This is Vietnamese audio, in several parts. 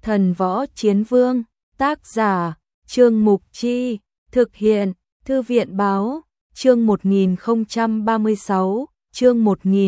Thần Võ Chiến Vương, tác giả, Trương Mục Chi, thực hiện, Thư viện báo, chương 1036, chương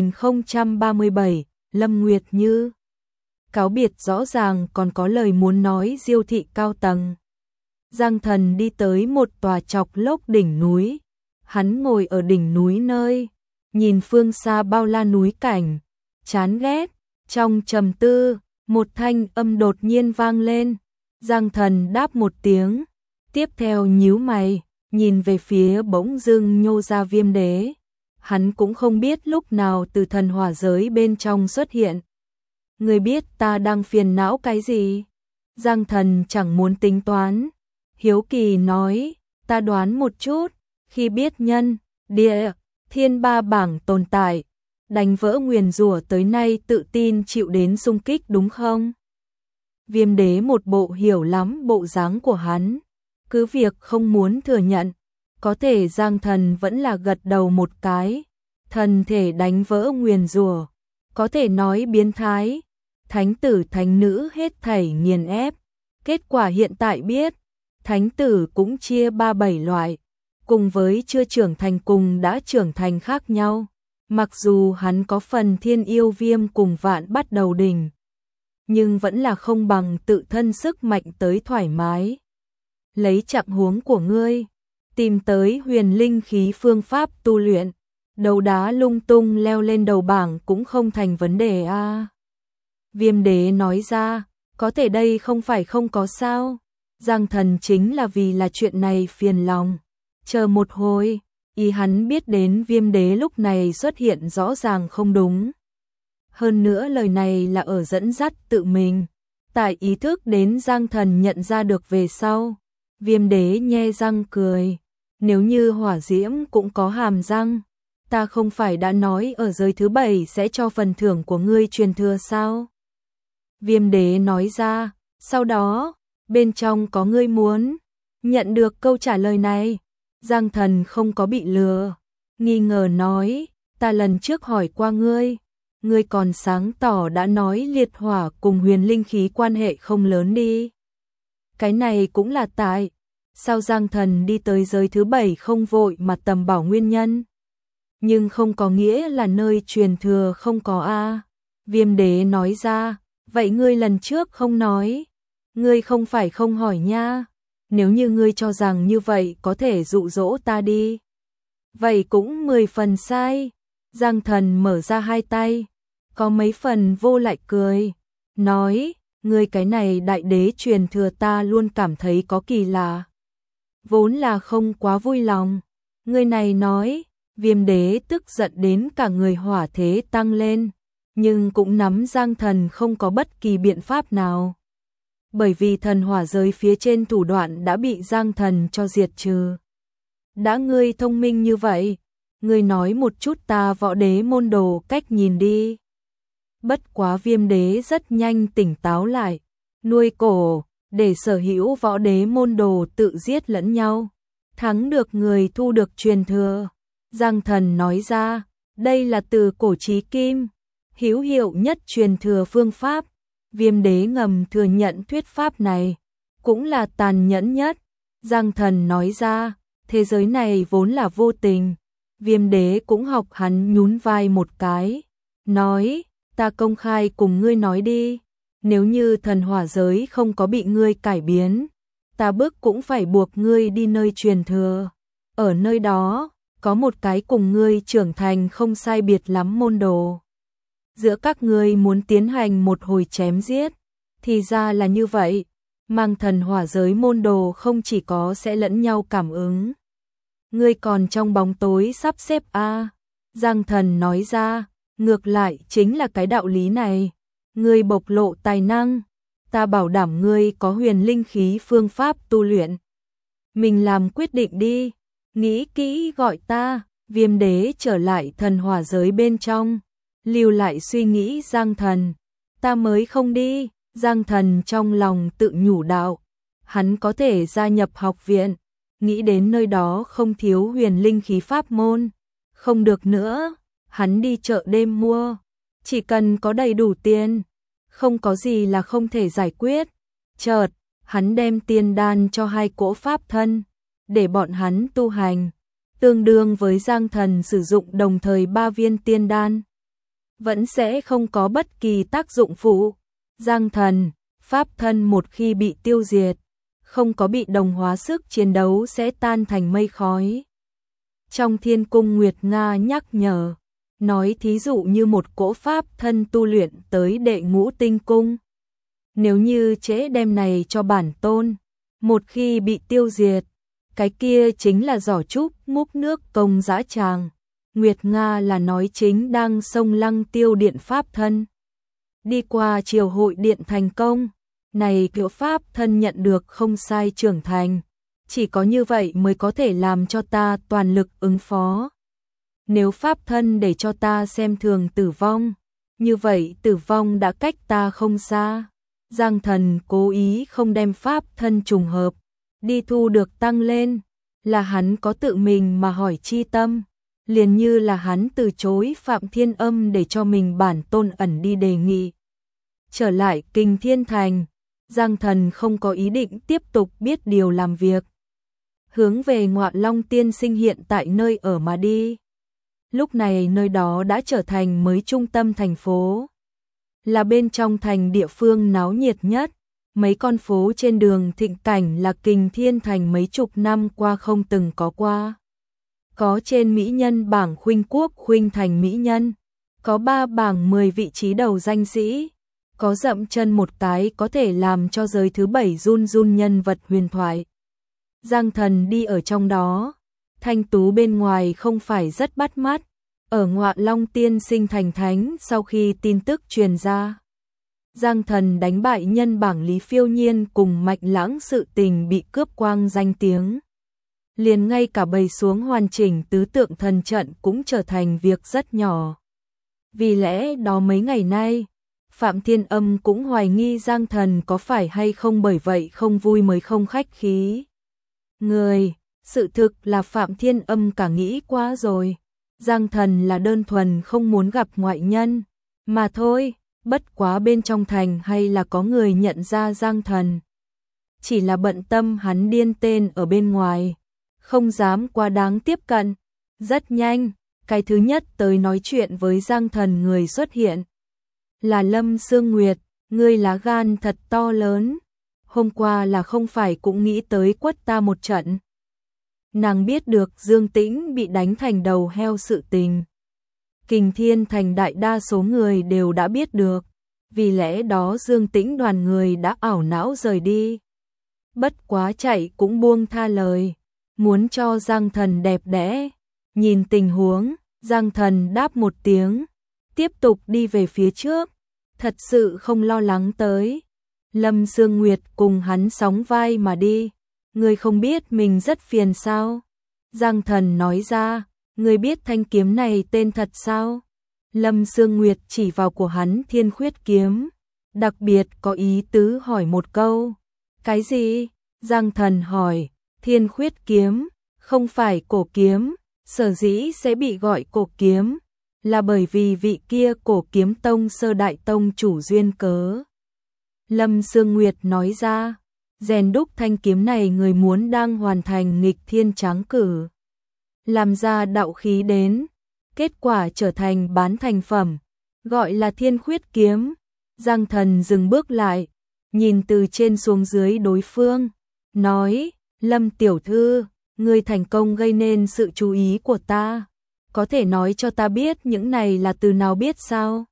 1037, Lâm Nguyệt Như. Cáo biệt rõ ràng còn có lời muốn nói diêu thị cao tầng. Giang Thần đi tới một tòa chọc lốc đỉnh núi. Hắn ngồi ở đỉnh núi nơi, nhìn phương xa bao la núi cảnh, chán ghét, trong trầm tư, một thanh âm đột nhiên vang lên. Giang Thần đáp một tiếng, tiếp theo nhíu mày, nhìn về phía bỗng dưng nhô ra Viêm Đế. Hắn cũng không biết lúc nào từ thần hỏa giới bên trong xuất hiện. Ngươi biết ta đang phiền não cái gì? Giang Thần chẳng muốn tính toán. Hiếu kỳ nói, ta đoán một chút, khi biết nhân, địa, thiên ba bảng tồn tại, đánh vỡ nguyền rủa tới nay tự tin chịu đến xung kích đúng không? Viêm Đế một bộ hiểu lắm bộ dáng của hắn, cứ việc không muốn thừa nhận, có thể Giang Thần vẫn là gật đầu một cái. Thần thể đánh vỡ nguyền rủa, có thể nói biến thái, thánh tử thánh nữ hết thảy nghiền ép. Kết quả hiện tại biết, thánh tử cũng chia 3-7 loại, cùng với chưa trưởng thành cùng đã trưởng thành khác nhau. Mặc dù hắn có phần thiên yêu viêm cùng vạn bắt đầu đỉnh, nhưng vẫn là không bằng tự thân sức mạnh tới thoải mái. Lấy trạng huống của ngươi, tìm tới huyền linh khí phương pháp tu luyện, đấu đá lung tung leo lên đầu bảng cũng không thành vấn đề a. Viêm Đế nói ra, có thể đây không phải không có sao. Giang Thần chính là vì là chuyện này phiền lòng. Chờ một hồi, ý hắn biết đến Viêm Đế lúc này xuất hiện rõ ràng không đúng. Hơn nữa lời này là ở dẫn dắt tự mình. Tại ý thức đến Giang Thần nhận ra được về sau, Viêm Đế nhe răng cười. Nếu như hỏa diễm cũng có hàm răng, ta không phải đã nói ở giới thứ 7 sẽ cho phần thưởng của ngươi truyền thừa sao? Viêm Đế nói ra, sau đó, bên trong có ngươi muốn. Nhận được câu trả lời này, Giang Thần không có bị lừa, nghi ngờ nói, ta lần trước hỏi qua ngươi, ngươi còn sáng tỏ đã nói liệt hỏa cùng huyền linh khí quan hệ không lớn đi. Cái này cũng là tại sao Giang Thần đi tới giới thứ 7 không vội mà tầm bảo nguyên nhân. Nhưng không có nghĩa là nơi truyền thừa không có a. Viêm Đế nói ra, vậy ngươi lần trước không nói, ngươi không phải không hỏi nha. Nếu như ngươi cho rằng như vậy có thể dụ dỗ ta đi, vậy cũng 10 phần sai. Giang Thần mở ra hai tay, có mấy phần vô lại cười, nói, ngươi cái này đại đế truyền thừa ta luôn cảm thấy có kỳ lạ. Vốn là không quá vui lòng. Ngươi này nói, Viêm Đế tức giận đến cả người hỏa thế tăng lên, nhưng cũng nắm Giang Thần không có bất kỳ biện pháp nào. Bởi vì thần hỏa giới phía trên thủ đoạn đã bị Giang Thần cho diệt trừ. Đã ngươi thông minh như vậy, ngươi nói một chút ta võ đế môn đồ cách nhìn đi. Bất quá Viêm Đế rất nhanh tỉnh táo lại, nuôi cổ, để sở hữu võ đế môn đồ tự giết lẫn nhau, thắng được người thu được truyền thừa. Giang Thần nói ra, đây là từ cổ chí kim, hữu hiệu nhất truyền thừa phương pháp. Viêm Đế ngầm thừa nhận thuyết pháp này, cũng là tàn nhẫn nhất. Giang Thần nói ra, thế giới này vốn là vô tình. Viêm Đế cũng học hắn nhún vai một cái, nói, ta công khai cùng ngươi nói đi, nếu như thần hỏa giới không có bị ngươi cải biến, ta bức cũng phải buộc ngươi đi nơi truyền thừa. Ở nơi đó, có một cái cùng ngươi trưởng thành không sai biệt lắm môn đồ. Giữa các ngươi muốn tiến hành một hồi chém giết, thì ra là như vậy. Mang thần hỏa giới môn đồ không chỉ có sẽ lẫn nhau cảm ứng, ngươi còn trong bóng tối sắp xếp a. Giang Thần nói ra, ngược lại chính là cái đạo lý này. Ngươi bộc lộ tài năng, ta bảo đảm ngươi có huyền linh khí phương pháp tu luyện. Mình làm quyết định đi, nghĩ kỹ gọi ta. Viêm Đế trở lại thần hỏa giới bên trong, lưu lại suy nghĩ Giang Thần. Ta mới không đi. Giang Thần trong lòng tự nhủ đạo, hắn có thể gia nhập học viện, nghĩ đến nơi đó không thiếu huyền linh khí pháp môn. Không được nữa, hắn đi chợ đêm mua, chỉ cần có đầy đủ tiền, không có gì là không thể giải quyết. Chợt, hắn đem tiên đan cho hai cỗ pháp thân, để bọn hắn tu hành, tương đương với Giang Thần sử dụng đồng thời 3 viên tiên đan. Vẫn sẽ không có bất kỳ tác dụng phụ. Giang Thần, pháp thân một khi bị tiêu diệt, không có bị đồng hóa sức chiến đấu sẽ tan thành mây khói. Trong Thiên Cung Nguyệt Nga nhắc nhở, nói thí dụ như một cỗ pháp thân tu luyện tới đệ ngũ tinh cung. Nếu như trễ đem này cho bản tôn, một khi bị tiêu diệt, cái kia chính là giỏ trúc múc nước công dã tràng. Nguyệt Nga là nói chính đang xông Lăng Tiêu Điện pháp thân. Đi qua triều hội điện thành công, này kiểu pháp thân nhận được không sai trưởng thành. Chỉ có như vậy mới có thể làm cho ta toàn lực ứng phó. Nếu pháp thân để cho ta xem thường tử vong, như vậy tử vong đã cách ta không xa. Giang Thần cố ý không đem pháp thân trùng hợp, đi thu được tăng lên, là hắn có tự mình mà hỏi chi tâm, liền như là hắn từ chối Phạm Thiên Âm để cho mình bản tôn ẩn đi đề nghị. Trở lại Kình Thiên Thành, Giang Thần không có ý định tiếp tục biết điều làm việc, hướng về Ngọa Long Tiên Sinh hiện tại nơi ở mà đi. Lúc này nơi đó đã trở thành mới trung tâm thành phố, là bên trong thành địa phương náo nhiệt nhất. Mấy con phố trên đường thịnh cảnh là Kình Thiên Thành mấy chục năm qua không từng có qua. Có trên mỹ nhân bảng Khuynh Quốc Khuynh Thành mỹ nhân, có 3 bảng 10 vị trí đầu danh sĩ, có dậm chân một cái có thể làm cho giới thứ 7 run run nhân vật huyền thoại. Giang Thần đi ở trong đó, thanh tú bên ngoài không phải rất bắt mắt. Ở Ngọa Long Tiên Sinh thành thánh sau khi tin tức truyền ra, Giang Thần đánh bại nhân bảng Lý Phiêu Nhiên cùng Mạch Lãng sự tình bị cướp quang danh tiếng. Liền ngay cả bày xuống hoàn chỉnh tứ tượng thần trận cũng trở thành việc rất nhỏ. Vì lẽ đó mấy ngày nay, Phạm Thiên Âm cũng hoài nghi Giang Thần có phải hay không, bởi vậy không vui mới không khách khí. Sự thực là Phạm Thiên Âm cả nghĩ quá rồi. Giang Thần là đơn thuần không muốn gặp ngoại nhân, mà thôi, bất quá bên trong thành hay là có người nhận ra Giang Thần. Chỉ là bận tâm hắn điên tên ở bên ngoài, không dám quá đáng tiếp cận. Rất nhanh, cái thứ nhất tới nói chuyện với Giang Thần người xuất hiện là Lâm Sương Nguyệt. Ngươi lá gan thật to lớn, hôm qua là không phải cũng nghĩ tới quất ta một trận. Nàng biết được Dương Tĩnh bị đánh thành đầu heo sự tình. Kình Thiên Thành đại đa số người đều đã biết được, vì lẽ đó Dương Tĩnh đoàn người đã ảo não rời đi. Bất quá chạy cũng buông tha lời, muốn cho Giang Thần đẹp đẽ. Nhìn tình huống, Giang Thần đáp một tiếng, tiếp tục đi về phía trước, thật sự không lo lắng tới. Lâm Sương Nguyệt cùng hắn sóng vai mà đi. Ngươi không biết mình rất phiền sao? Giang Thần nói ra, ngươi biết thanh kiếm này tên thật sao? Lâm Sương Nguyệt chỉ vào của hắn Thiên Khuyết kiếm, đặc biệt có ý tứ hỏi một câu. Cái gì? Giang Thần hỏi. Thiên Khuyết kiếm, không phải cổ kiếm, sở dĩ sẽ bị gọi cổ kiếm, là bởi vì vị kia Cổ Kiếm Tông sơ đại tông chủ duyên cớ. Lâm Sương Nguyệt nói ra, rèn đúc thanh kiếm này người muốn đang hoàn thành nghịch thiên tráng cử, làm ra đạo khí đến, kết quả trở thành bán thành phẩm, gọi là Thiên Khuyết kiếm. Giang Thần dừng bước lại, nhìn từ trên xuống dưới đối phương, nói, Lâm tiểu thư, ngươi thành công gây nên sự chú ý của ta, có thể nói cho ta biết những này là từ nào biết sao?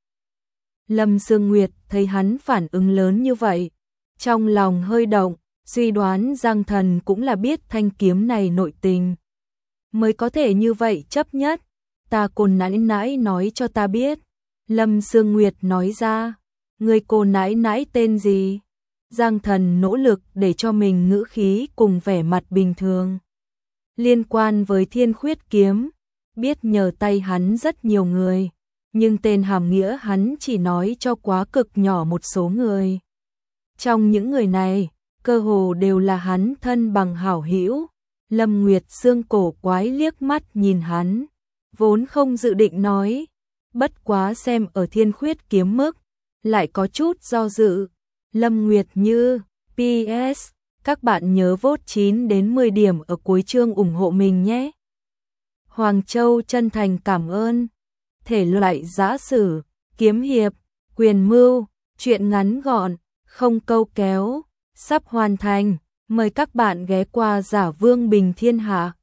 Lâm Sương Nguyệt thấy hắn phản ứng lớn như vậy, trong lòng hơi động, suy đoán Giang Thần cũng là biết thanh kiếm này nội tình, mới có thể như vậy chấp nhất. Ta cô nãi nãi nói cho ta biết. Lâm Sương Nguyệt nói ra, người cô nãi nãi tên gì? Giang Thần nỗ lực để cho mình ngữ khí cùng vẻ mặt bình thường. Liên quan với Thiên Khuyết kiếm, biết nhờ tay hắn rất nhiều người, nhưng tên hàm nghĩa hắn chỉ nói cho quá cực nhỏ một số người. Trong những người này, cơ hồ đều là hắn thân bằng hảo hữu. Lâm Nguyệt Sương cổ quái liếc mắt nhìn hắn, vốn không dự định nói, bất quá xem ở Thiên Khuyết kiếm mức, lại có chút do dự. Lâm Nguyệt như, PS, các bạn nhớ vote 9 đến 10 điểm ở cuối chương ủng hộ mình nhé. Hoàng Châu chân thành cảm ơn. Thể loại giã sử, kiếm hiệp, quyền mưu, truyện ngắn gọn, không câu kéo, sắp hoàn thành. Mời các bạn ghé qua Giả Vương Bình Thiên Hạ.